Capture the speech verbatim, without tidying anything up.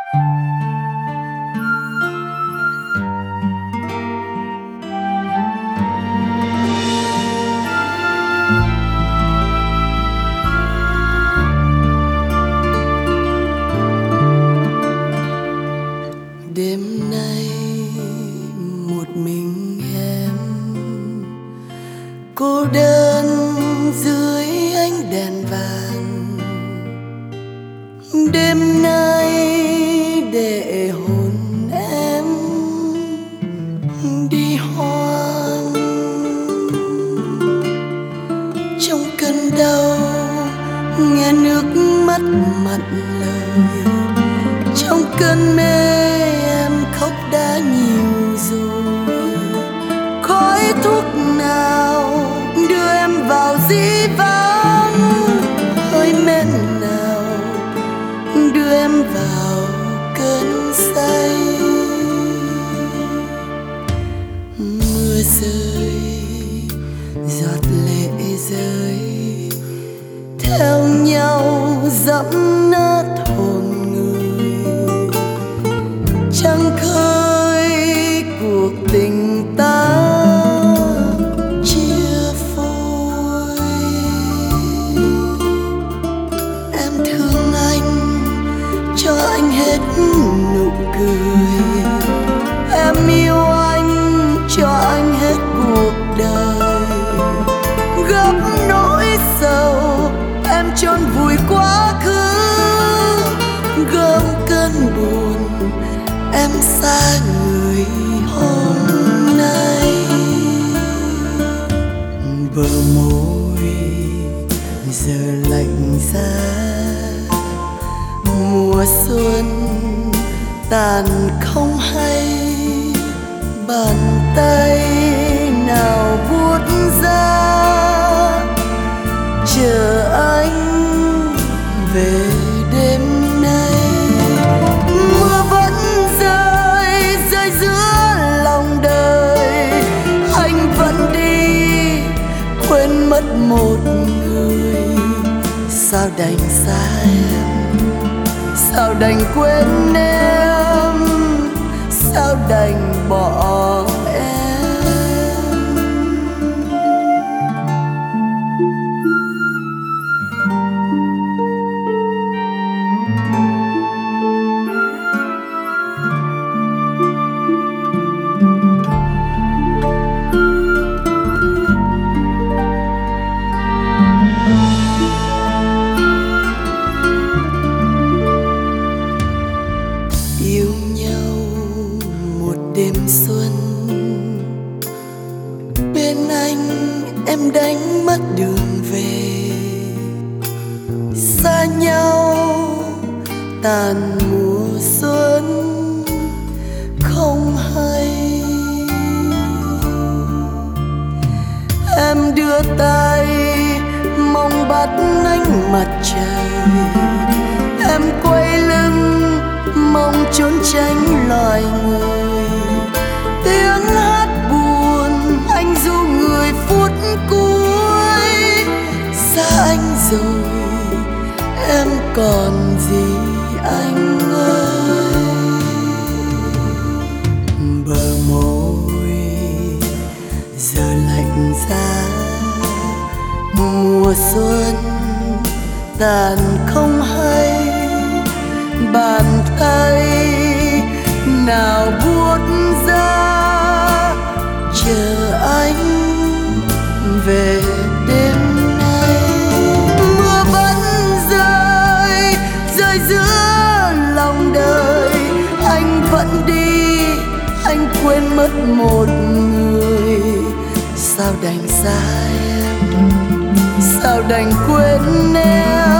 Đêm nay một mình em cô đơn dưới ánh đèn vàng. Đêm nay để hồn em đi hoang. Trong cơn đau nghe nước mắt mặn lời, trong cơn mê em khóc đã nhiều rồi. Khói thuốc nào đưa em vào dĩ vãng, hơi men nào đưa em vào cơn say. Mưa rơi giọt lệ rơi theo nhau dẫm nát hồn người. Trăng khơi cuộc tình ta chia phôi. Em thương anh cho anh hết nụ cười, em yêu anh cho anh hết cuộc đời. Gấp nỗi sầu em chôn vùi quá khứ, gom cơn buồn em xa người hôm nay. Bờ môi giờ lạnh giá, mùa xuân tàn không hay. Bàn tay nào buốt ra chờ anh về đêm nay. Mưa vẫn rơi rơi giữa lòng đời, anh vẫn đi quên mất một người. Sao đành xa em, sao đành quên em, sao đành bỏ em. Yêu nhau một đêm xuân, bên anh em đánh mất đường về. Xa nhau tàn mùa xuân không hay. Em đưa tay mong bắt ánh mặt trời, em quay lưng mong trốn tránh loài người. Tiếng hát buồn anh ru người phút cuối. Xa anh rồi em còn gì anh ơi. Bờ môi giờ lạnh giá, mùa xuân tàn không hay. Bàn tay nào buốt ra chờ anh về đêm nay. Mưa vẫn rơi rơi giữa lòng đời, anh vẫn đi anh quên mất một người. Sao đành xa em, sao đành quên em,